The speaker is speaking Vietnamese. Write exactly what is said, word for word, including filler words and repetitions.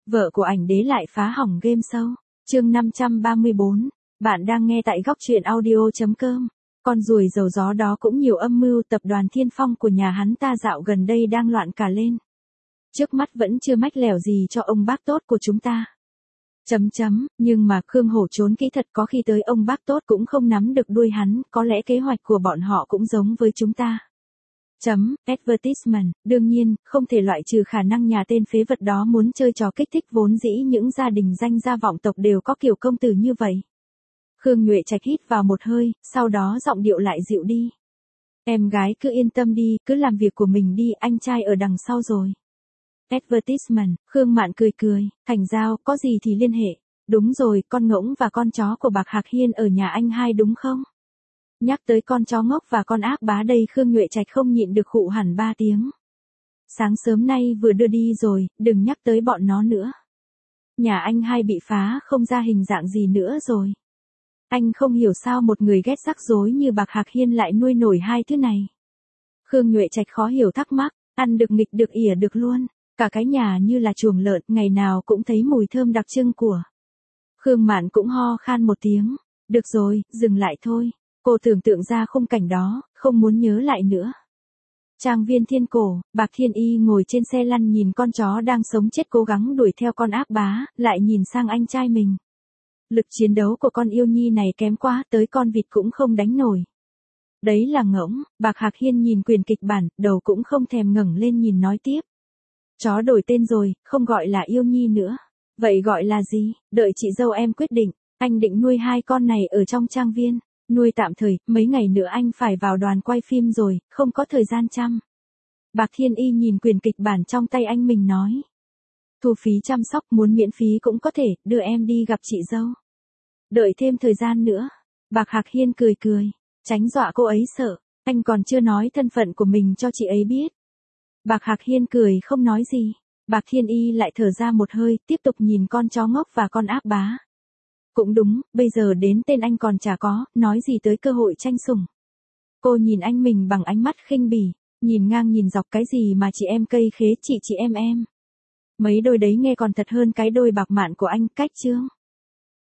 Vợ của ảnh đế lại phá hỏng game show. Chương năm trăm ba mươi bốn. Bạn đang nghe tại góc truyện audio chấm com. Con ruồi dầu gió đó cũng nhiều âm mưu, tập đoàn Thiên Phong của nhà hắn ta dạo gần đây đang loạn cả lên. Trước mắt vẫn chưa mách lẻo gì cho ông bác tốt của chúng ta. Chấm chấm, nhưng mà Khương Hổ trốn kỹ thật, có khi tới ông bác tốt cũng không nắm được đuôi hắn, có lẽ kế hoạch của bọn họ cũng giống với chúng ta. Chấm, advertisement, đương nhiên, không thể loại trừ khả năng nhà tên phế vật đó muốn chơi trò kích thích, vốn dĩ những gia đình danh gia vọng tộc đều có kiểu công tử như vậy. Khương Nhuệ Trạch hít vào một hơi, sau đó giọng điệu lại dịu đi. Em gái cứ yên tâm đi, cứ làm việc của mình đi, anh trai ở đằng sau rồi. Advertisement, Khương Mạn cười cười, Thành Giao, có gì thì liên hệ. Đúng rồi, con ngỗng và con chó của Bạc Hạc Hiên ở nhà anh hai đúng không? Nhắc tới con chó ngốc và con ác bá đây, Khương Nhuệ Trạch không nhịn được khụ hẳn ba tiếng. Sáng sớm nay vừa đưa đi rồi, đừng nhắc tới bọn nó nữa. Nhà anh hai bị phá không ra hình dạng gì nữa rồi. Anh không hiểu sao một người ghét rắc rối như Bạc Hạc Hiên lại nuôi nổi hai thứ này. Khương Nhuệ Trạch khó hiểu thắc mắc, ăn được nghịch được ỉa được luôn, cả cái nhà như là chuồng lợn, ngày nào cũng thấy mùi thơm đặc trưng của. Khương Mạn cũng ho khan một tiếng, được rồi, dừng lại thôi. Cô tưởng tượng ra khung cảnh đó, không muốn nhớ lại nữa. Trang viên Thiên Cổ, Bạc Thiên Y ngồi trên xe lăn nhìn con chó đang sống chết cố gắng đuổi theo con ác bá, lại nhìn sang anh trai mình. Lực chiến đấu của con yêu nhi này kém quá, tới con vịt cũng không đánh nổi. Đấy là ngỗng. Bạc Hạc Hiên nhìn quyển kịch bản, đầu cũng không thèm ngẩng lên nhìn nói tiếp. Chó đổi tên rồi, không gọi là yêu nhi nữa. Vậy gọi là gì? Đợi chị dâu em quyết định. Anh định nuôi hai con này ở trong trang viên. Nuôi tạm thời, mấy ngày nữa anh phải vào đoàn quay phim rồi, không có thời gian chăm. Bạc Thiên Y nhìn quyển kịch bản trong tay anh mình nói. Thu phí chăm sóc, muốn miễn phí cũng có thể, đưa em đi gặp chị dâu. Đợi thêm thời gian nữa. Bạc Hạc Hiên cười cười, tránh dọa cô ấy sợ, anh còn chưa nói thân phận của mình cho chị ấy biết. Bạc Hạc Hiên cười không nói gì. Bạc Thiên Y lại thở ra một hơi, tiếp tục nhìn con chó ngốc và con ác bá. Cũng đúng, bây giờ đến tên anh còn chả có, nói gì tới cơ hội tranh sủng. Cô nhìn anh mình bằng ánh mắt khinh bỉ, nhìn ngang nhìn dọc, cái gì mà chị em cây khế, chị chị em em. Mấy đôi đấy nghe còn thật hơn cái đôi bạc mạn của anh, cách chương.